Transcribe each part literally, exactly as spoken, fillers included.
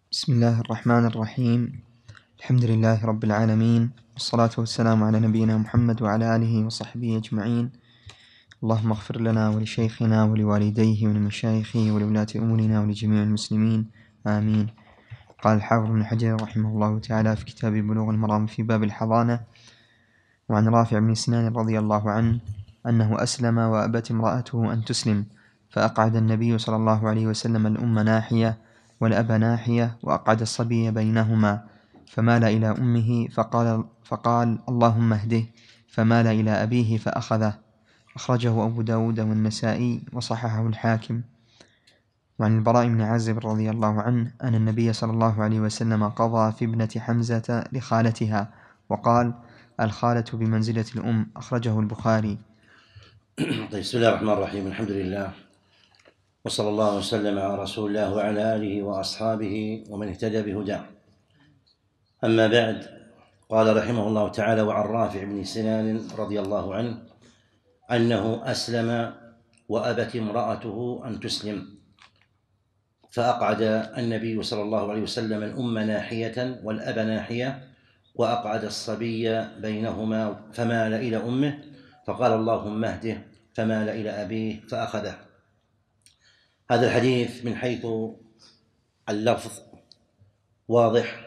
بسم الله الرحمن الرحيم. الحمد لله رب العالمين، والصلاة والسلام على نبينا محمد وعلى آله وصحبه أجمعين. اللهم اغفر لنا ولشيخنا ولوالديه ولمشايخه ولولاة أمورنا ولجميع المسلمين، آمين. قال الحافظ بن حجر رحمه الله تعالى في كتاب بلوغ المرام في باب الحضانة: وعن رافع بن سنان رضي الله عنه أنه أسلم وأبت امرأته أن تسلم، فأقعد النبي صلى الله عليه وسلم الأم ناحية والأب ناحية، وأقعد الصبي بينهما، فمال إلى أمه فقال, فقال اللهم اهده، فمال إلى أبيه فأخذه. أخرجه أبو داود والنسائي وصححه الحاكم. وعن البراء بن عازب رضي الله عنه أن النبي صلى الله عليه وسلم قضى في ابنة حمزة لخالتها، وقال: الخالة بمنزلة الأم. أخرجه البخاري. طيب، بسم الله الرحمن الرحيم. الحمد لله، وصلى الله وسلم على رسول الله وعلى آله وأصحابه ومن اهتدى بهداه. أما بعد، قال رحمه الله تعالى: وعن رافع بن سنان رضي الله عنه أنه أسلم وأبت امرأته أن تسلم، فأقعد النبي صلى الله عليه وسلم الأم ناحية والأب ناحية، وأقعد الصبي بينهما، فمال إلى أمه فقال اللهم اهده، فمال إلى أبيه فأخذه. هذا الحديث من حيث اللفظ واضح،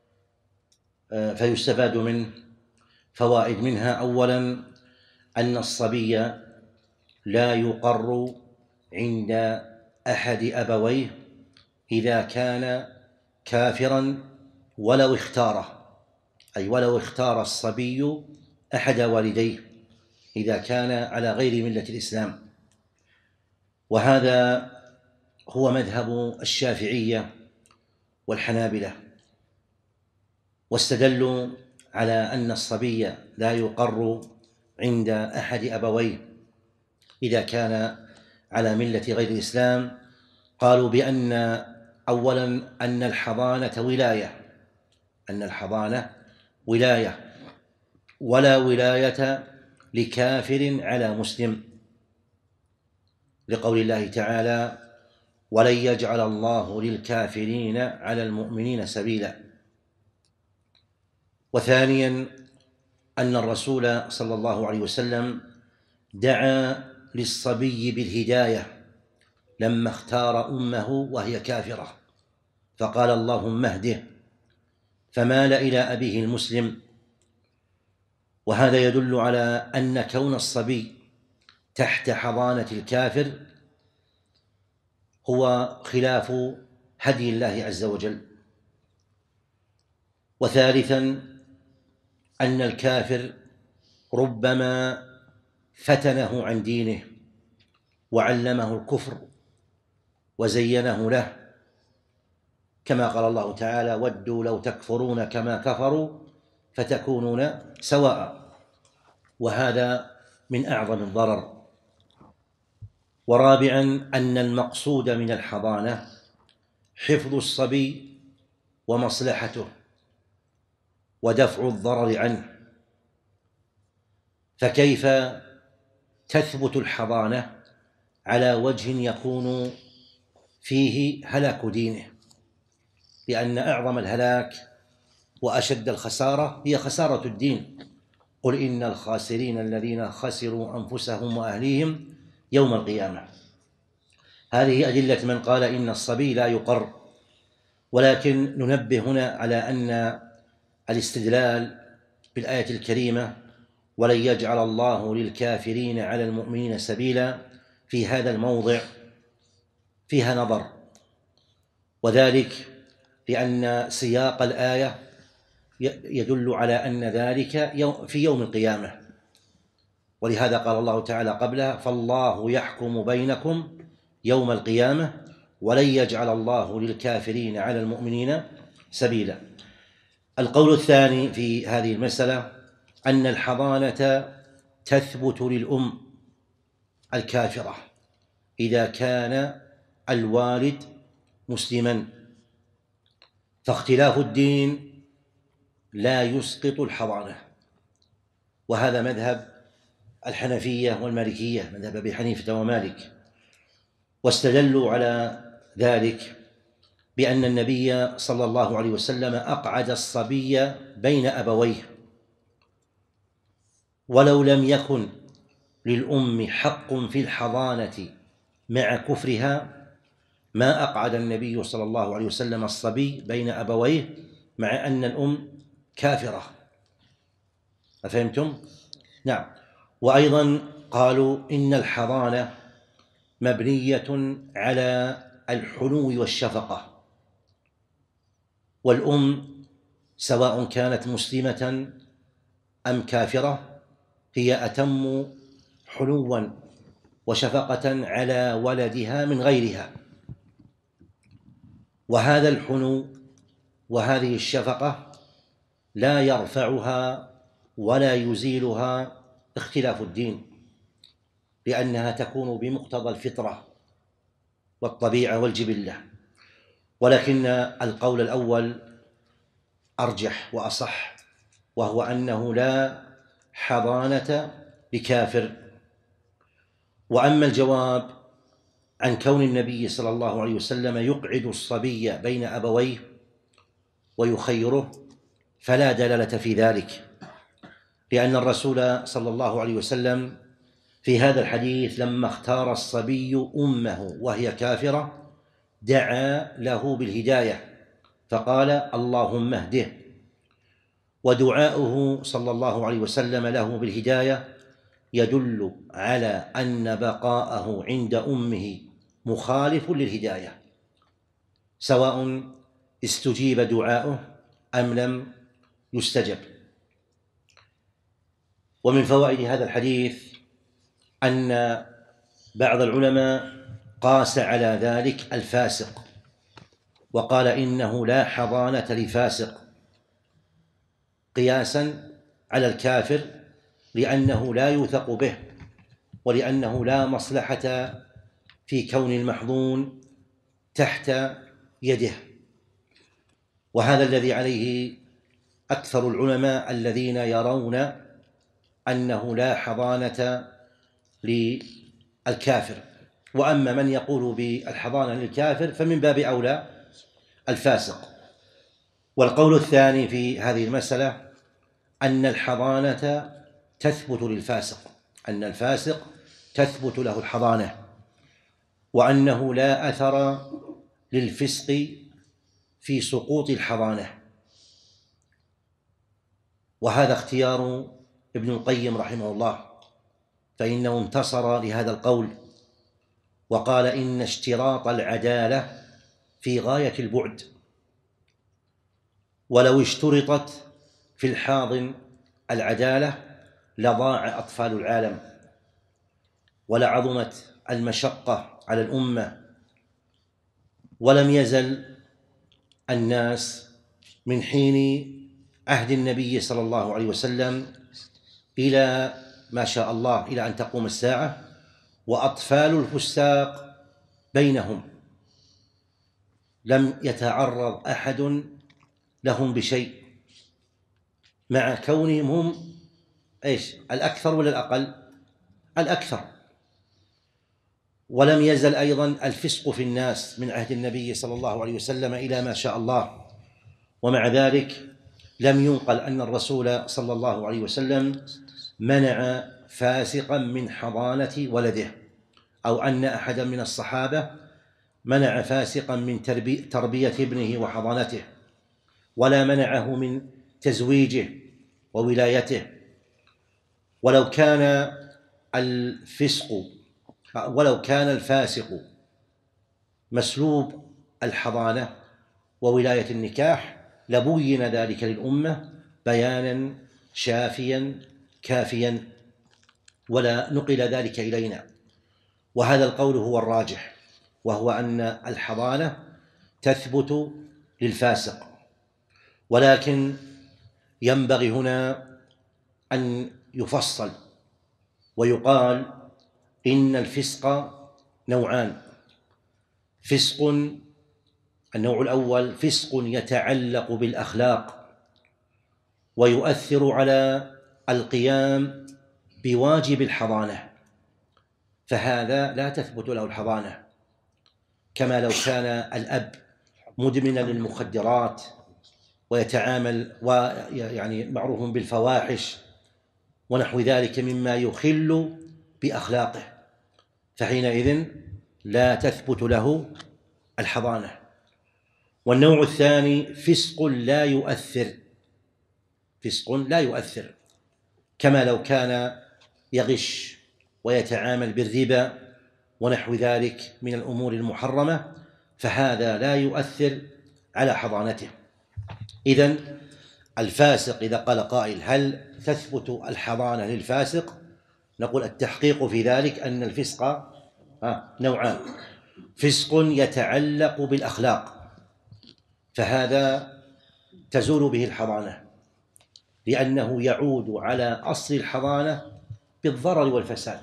فيستفاد منه فوائد. منها أولا أن الصبي لا يقر عند أحد أبويه إذا كان كافرا ولو اختاره، أي ولو اختار الصبي أحد والديه إذا كان على غير ملة الإسلام. وهذا هو مذهب الشافعية والحنابلة، واستدلوا على أن الصبي لا يقر عند أحد أبويه إذا كان على ملة غير الإسلام. قالوا بأن أولا أن الحضانة ولاية أن الحضانة ولاية ولا ولاية لكافر على مسلم، لقول الله تعالى: ولن يجعل الله للكافرين على المؤمنين سبيلا. وثانيا أن الرسول صلى الله عليه وسلم دعا للصبي بالهداية لما اختار أمه وهي كافرة، فقال اللهم اهده، فمال إلى أبيه المسلم. وهذا يدل على أن كون الصبي تحت حضانة الكافر هو خلاف هدي الله عز وجل. وثالثا أن الكافر ربما فتنه عن دينه وعلمه الكفر وزينه له، كما قال الله تعالى: ودوا لو تكفرون كما كفروا فتكونون سواء. وهذا من أعظم الضرر. ورابعا أن المقصود من الحضانة حفظ الصبي ومصلحته ودفع الضرر عنه، فكيف تثبت الحضانة على وجه يكون فيه هلاك دينه؟ لأن أعظم الهلاك وأشد الخسارة هي خسارة الدين. قل إن الخاسرين الذين خسروا أنفسهم وأهليهم يوم القيامة. هذه أدلة من قال إن الصبي لا يقر. ولكن ننبه هنا على أن الاستدلال بالآية الكريمة ولن يجعل الله للكافرين على المؤمنين سبيلا في هذا الموضع فيها نظر، وذلك لأن سياق الآية يدل على أن ذلك في يوم القيامة، ولهذا قال الله تعالى قبلها: فالله يحكم بينكم يوم القيامة ولن يجعل الله للكافرين على المؤمنين سبيلا. القول الثاني في هذه المسألة أن الحضانة تثبت للأم الكافرة إذا كان الوالد مسلما، فاختلاف الدين لا يسقط الحضانة. وهذا مذهب الحنفية والمالكية، مذهب أبي حنيفة ومالك. واستدلوا على ذلك بأن النبي صلى الله عليه وسلم أقعد الصبي بين أبويه، ولو لم يكن للأم حق في الحضانة مع كفرها ما أقعد النبي صلى الله عليه وسلم الصبي بين أبويه مع أن الأم كافرة. أفهمتم؟ نعم. وأيضا قالوا إن الحضانة مبنية على الحنو والشفقة، والأم سواء كانت مسلمة أم كافرة هي أتم حنوا وشفقة على ولدها من غيرها، وهذا الحنو وهذه الشفقة لا يرفعها ولا يزيلها اختلاف الدين، لأنها تكون بمقتضى الفطرة والطبيعة والجبلة. ولكن القول الأول أرجح وأصح، وهو أنه لا حضانة لكافر. وأما الجواب عن كون النبي صلى الله عليه وسلم يقعد الصبي بين أبويه ويخيره فلا دلالة في ذلك، لأن الرسول صلى الله عليه وسلم في هذا الحديث لما اختار الصبي أمه وهي كافرة دعا له بالهداية فقال اللهم اهده، ودعاؤه صلى الله عليه وسلم له بالهداية يدل على أن بقاءه عند أمه مخالف للهداية، سواء استجيب دعاؤه أم لم يستجب. ومن فوائد هذا الحديث أن بعض العلماء قاس على ذلك الفاسق وقال إنه لا حضانة لفاسق قياسا على الكافر، لأنه لا يوثق به ولأنه لا مصلحة في كون المحظون تحت يده. وهذا الذي عليه أكثر العلماء الذين يرون أنه لا حضانة للكافر. وأما من يقول بالحضانة للكافر فمن باب أولى الفاسق. والقول الثاني في هذه المسألة أن الحضانة تثبت للفاسق، أن الفاسق تثبت له الحضانة، وأنه لا أثر للفسق في سقوط الحضانة. وهذا اختيار ابن القيم رحمه الله، فإنه انتصر لهذا القول وقال إن اشتراط العدالة في غاية البعد، ولو اشترطت في الحاضن العدالة لضاع أطفال العالم ولعظمت المشقة على الأمة، ولم يزل الناس من حين عهد النبي صلى الله عليه وسلم إلى ما شاء الله إلى أن تقوم الساعة وأطفال الفساق بينهم لم يتعرض أحد لهم بشيء، مع كونهم هم إيش الأكثر ولا الأقل؟ الأكثر. ولم يزل أيضا الفسق في الناس من عهد النبي صلى الله عليه وسلم إلى ما شاء الله، ومع ذلك لم ينقل أن الرسول صلى الله عليه وسلم منع فاسقا من حضانة ولده، أو أن أحدا من الصحابة منع فاسقا من تربية ابنه وحضانته، ولا منعه من تزويجه وولايته. ولو كان الفسق ولو كان الفاسق مسلوب الحضانة وولاية النكاح لبين ذلك للأمة بيانا شافيا كافيا ولا نقل ذلك إلينا. وهذا القول هو الراجح، وهو أن الحضانة تثبت للفاسق، ولكن ينبغي هنا أن يفصل ويقال إن الفسق نوعان: فسق النوع الأول فسق يتعلق بالأخلاق ويؤثر على القيام بواجب الحضانة، فهذا لا تثبت له الحضانة، كما لو كان الأب مدمنا للمخدرات ويتعامل ويعني معروف بالفواحش ونحو ذلك مما يخل بأخلاقه، فحينئذ لا تثبت له الحضانة. والنوع الثاني فسق لا يؤثر، فسق لا يؤثر، كما لو كان يغش ويتعامل بالربا ونحو ذلك من الأمور المحرمة، فهذا لا يؤثر على حضانته. إذن الفاسق إذا قال قائل هل تثبت الحضانة للفاسق؟ نقول التحقيق في ذلك أن الفسق نوعان: فسق يتعلق بالأخلاق فهذا تزول به الحضانة، لأنه يعود على أصل الحضانة بالضرر والفساد،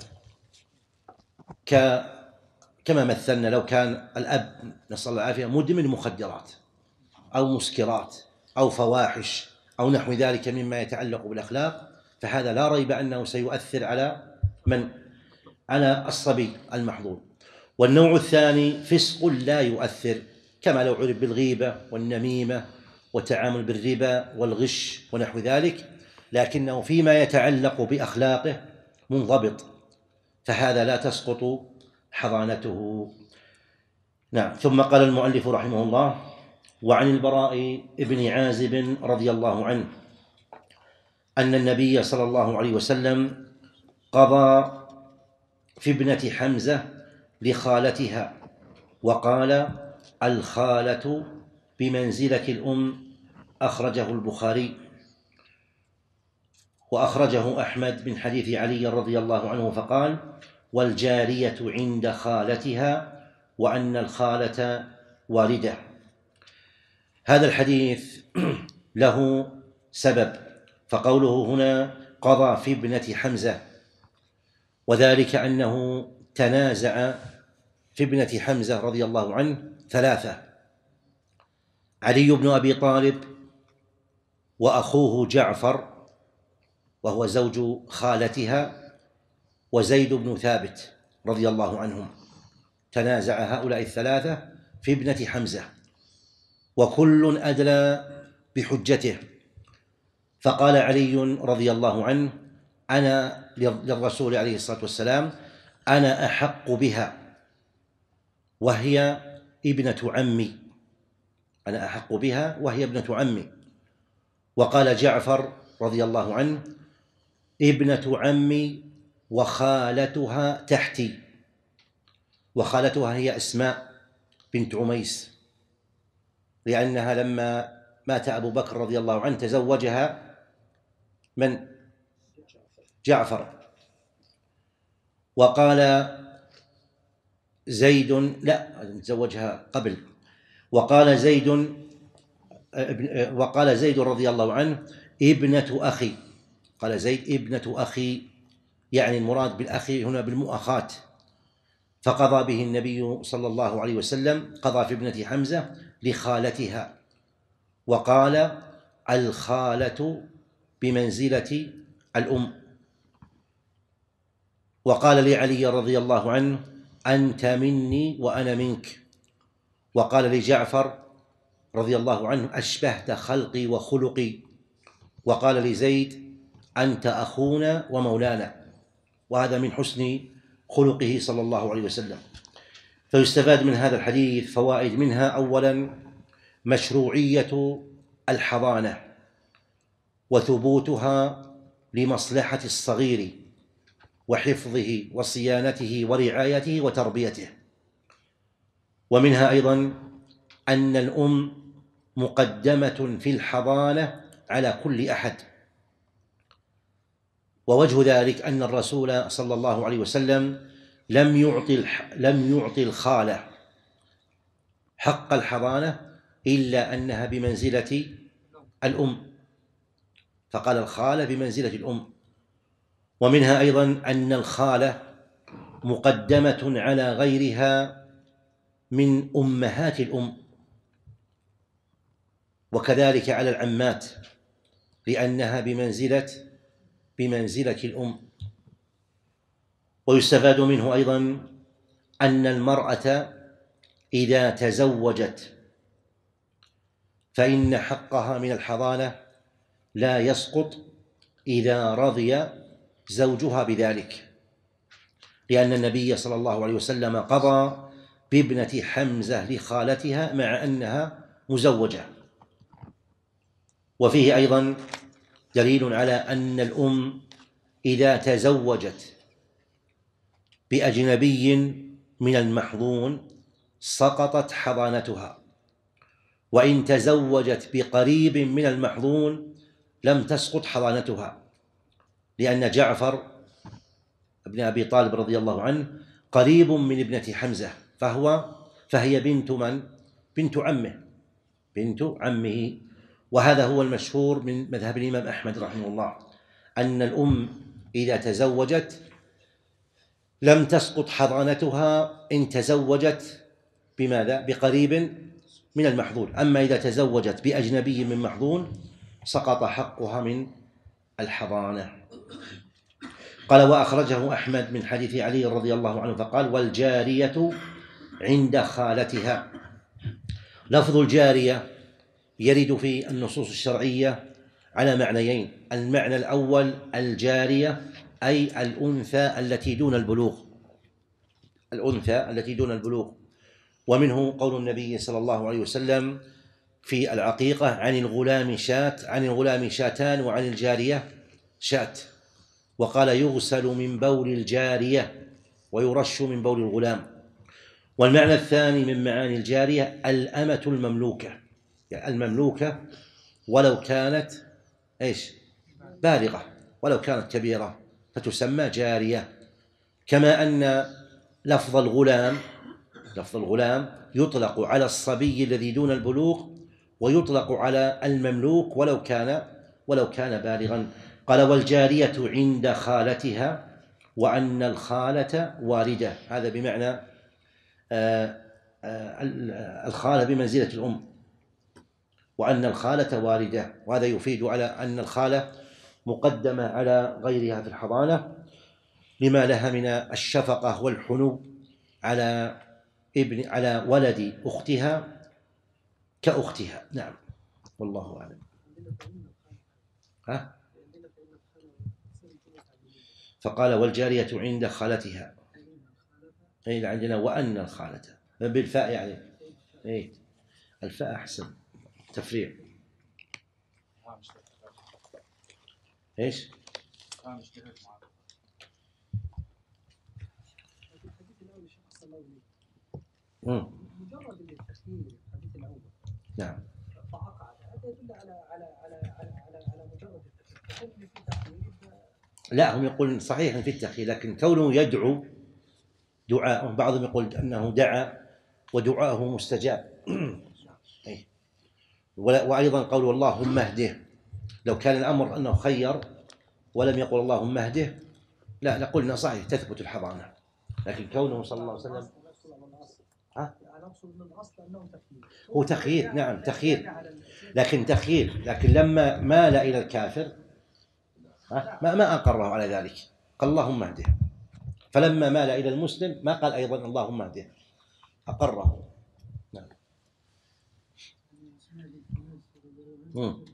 كما مثلنا لو كان الأب نسأل الله العافية مدمن مخدرات أو مسكرات أو فواحش أو نحو ذلك مما يتعلق بالأخلاق، فهذا لا ريب أنه سيؤثر على من؟ على الصبي المحظوظ. والنوع الثاني فسق لا يؤثر، كما لو عرف بالغيبة والنميمة والتعامل بالربا والغش ونحو ذلك، لكنه فيما يتعلق بأخلاقه منضبط، فهذا لا تسقط حضانته. نعم. ثم قال المؤلف رحمه الله: وعن البراء بن عازب رضي الله عنه أن النبي صلى الله عليه وسلم قضى في ابنة حمزة لخالتها، وقال: الخالة بمنزلة الأم، أخرجه البخاري. وأخرجه أحمد من حديث علي رضي الله عنه فقال: والجارية عند خالتها، وأن الخالة والدة. هذا الحديث له سبب، فقوله هنا قضى في ابنة حمزة، وذلك أنه تنازع في ابنة حمزة رضي الله عنه ثلاثة: علي بن أبي طالب، وأخوه جعفر وهو زوج خالتها، وزيد بن ثابت رضي الله عنهم. تنازع هؤلاء الثلاثة في ابنة حمزة، وكل أدلى بحجته، فقال علي رضي الله عنه: أنا للرسول عليه الصلاة والسلام أنا أحق بها وهي ابنة عمي، أنا أحق بها وهي ابنة عمي. وقال جعفر رضي الله عنه: ابنة عمي وخالتها تحتي، وخالتها هي أسماء بنت عميس، لأنها لما مات أبو بكر رضي الله عنه تزوجها من؟ جعفر. وقال زيد لا تزوجها قبل، وقال زيد وقال زيد رضي الله عنه: ابنة أخي. قال زيد ابنة أخي، يعني المراد بالأخي هنا بالمؤاخاة. فقضى به النبي صلى الله عليه وسلم، قضى في ابنة حمزة لخالتها، وقال: الخالة بمنزلة الأم. وقال لعلي رضي الله عنه: أنت مني وأنا منك. وقال لجعفر رضي الله عنه: أشبهت خلقي وخلقي. وقال لزيد: أنت أخونا ومولانا. وهذا من حسن خلقه صلى الله عليه وسلم. فيستفاد من هذا الحديث فوائد، منها أولا مشروعية الحضانة وثبوتها لمصلحة الصغير وحفظه وصيانته ورعايته وتربيته. ومنها أيضا أن الأم مقدمة في الحضانة على كل أحد. ووجه ذلك أن الرسول صلى الله عليه وسلم لم يعطي لم يعطي الخالة حق الحضانة إلا أنها بمنزلة الأم، فقال الخالة بمنزلة الأم. ومنها أيضا أن الخالة مقدمة على غيرها من أمهات الأم، وكذلك على العمات، لأنها بمنزلة بمنزلة الأم. ويستفاد منه أيضا أن المرأة إذا تزوجت فإن حقها من الحضانة لا يسقط إذا رضي زوجها بذلك، لأن النبي صلى الله عليه وسلم قضى بابنة حمزة لخالتها مع أنها مزوجة. وفيه أيضا دليل على أن الأم إذا تزوجت بأجنبي من المحظون سقطت حضانتها، وإن تزوجت بقريب من المحظون لم تسقط حضانتها، لأن جعفر ابن أبي طالب رضي الله عنه قريب من ابنة حمزة، فهو فهي بنت من؟ بنت عمه بنت عمه. وهذا هو المشهور من مذهب الإمام أحمد رحمه الله، أن الأم إذا تزوجت لم تسقط حضانتها إن تزوجت بماذا؟ بقريب من المحظون. أما إذا تزوجت بأجنبي من محظون سقط حقها من الحضانة. قال: وأخرجه أحمد من حديث علي رضي الله عنه فقال: والجارية عند خالتها. لفظ الجارية يرد في النصوص الشرعية على معنيين: المعنى الأول الجارية أي الأنثى التي دون البلوغ، الأنثى التي دون البلوغ. ومنه قول النبي صلى الله عليه وسلم في العقيقة: عن الغلام شاة، عن الغلام شاتان، وعن الجارية شاة. وقال: يغسل من بول الجارية ويرش من بول الغلام. والمعنى الثاني من معاني الجارية الأمة المملوكة، يعني المملوكة ولو كانت إيش؟ بالغة، ولو كانت كبيرة فتسمى جارية. كما أن لفظ الغلام لفظ الغلام يطلق على الصبي الذي دون البلوغ، ويطلق على المملوك ولو كان ولو كان بالغا. قال: والجارية عند خالتها، وأن الخالة واردة. هذا بمعنى الخالة بمنزلة الأم، وأن الخالة واردة. وهذا يفيد على أن الخالة مقدمة على غيرها في الحضانة، لما لها من الشفقة والحنو على ابن على ولد أختها كأختها. نعم، والله أعلم. ها؟ فقال: والجارية عند خالتها، أي عندنا وأن الخالة بالفاء، يعني أي الفاء أحسن تفريع. إيش؟ مم. مجرد التخيير الحديث الأول. نعم. فعقد هذا يدل على على على على على على مجرد التخيير. في تخيير. لا، هم يقولون صحيح في التخيير، لكن كونه يدعو دعاء، بعضهم يقول أنه دعا ودعاءه مستجاب. أي. وأيضا قول اللهم اهده، لو كان الأمر أنه خير ولم يقل اللهم اهده لا لقلنا صحيح تثبت الحضانة، لكن كونه صلى الله عليه وسلم ها؟ هو تخيير. نعم تخيير، لكن تخيير لكن لما مال إلى الكافر ما ما أقره على ذلك، قال اللهم اهده. فلما مال إلى المسلم ما قال أيضا اللهم اهده، أقره. نعم. مم.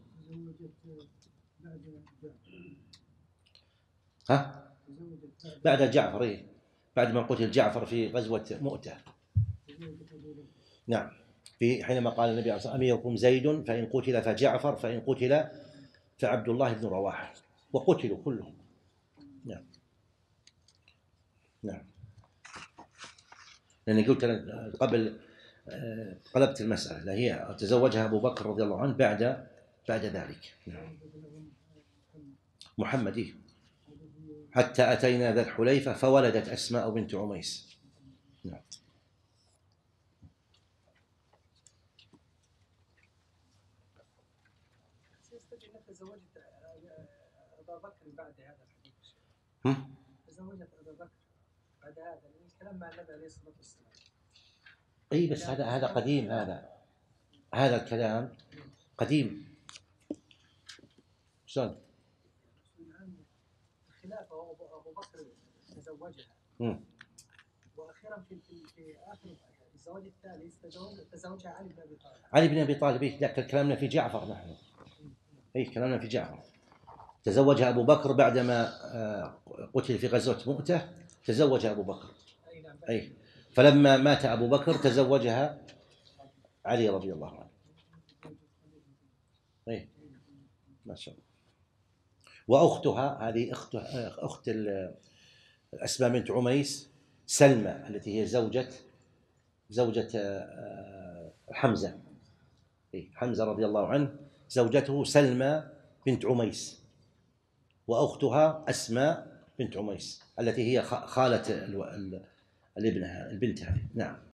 ها؟ بعد جعفر، إيه؟ بعد ما قتل جعفر في غزوة مؤتة. نعم، في حينما قال النبي عليه الصلاة والسلام: أميركم زيد فإن قتل فجعفر فإن قتل فعبد الله بن رواحة، وقتلوا كلهم. نعم. نعم، لأني قلت قبل قلبت المسألة، هي تزوجها أبو بكر رضي الله عنه بعد بعد ذلك. نعم. محمدي حتى أتينا ذا الحليفة فولدت أسماء بنت عميس. نعم. تزوجت أبا بكر بعد هذا الحديث. هم؟ تزوجت أبا بكر بعد هذا الكلام مع النبي عليه الصلاة والسلام. أي بس هذا هذا قديم، هذا هذا الكلام قديم. شلون؟ الخلافة أبو بكر تزوجها. هم. وأخيرا في في آخر الزواج الثالث تزوج تزوجها علي بن ابي طالب. علي بن ابي طالب، إيه لا كلامنا في جعفر نحن. اي كلامنا في جعفر. تزوجها ابو بكر بعدما قتل في غزوه مؤتة، تزوجها ابو بكر. اي نعم. اي فلما مات ابو بكر تزوجها علي رضي الله عنه. اي ما شاء الله. واختها هذه اخت اخت اسماء بنت عميس، سلمى التي هي زوجة زوجة حمزة. حمزة رضي الله عنه زوجته سلمى بنت عميس، وأختها أسماء بنت عميس التي هي خالة الابنة البنت هذه. نعم.